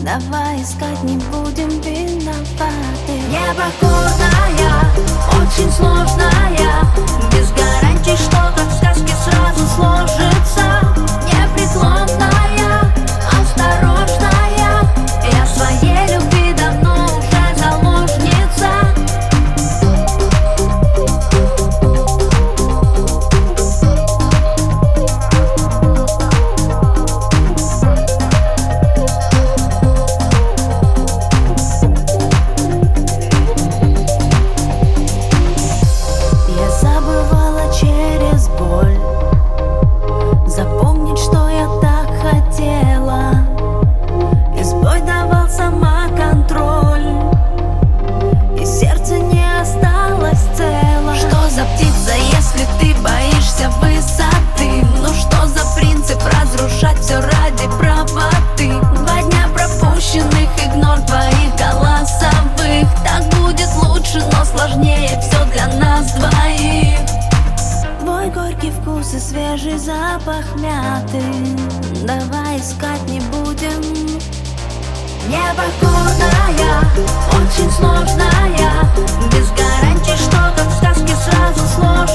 Давай искать, не будем виноваты. Непокорная, очень сложная, без гарантий, что как в сказке сразу сложится. Непреклонная, осторожная, я своей любви давно уже заложница. Через боль запомнить, что я так хотела, и сбой давал самоконтроль, и сердце не осталось цело. Что за птица, если ты боишься высоты? Ну что за принцип разрушать все ради правоты? 2 дня пропущенных, игнор твоих голосовых. Так будет лучше, но сложнее все для нас двоих. Твой горький вкус и свежий запах мяты. Давай искать, не будем. Непокорная, очень сложная, без гарантий, что как в сказке сразу сложится.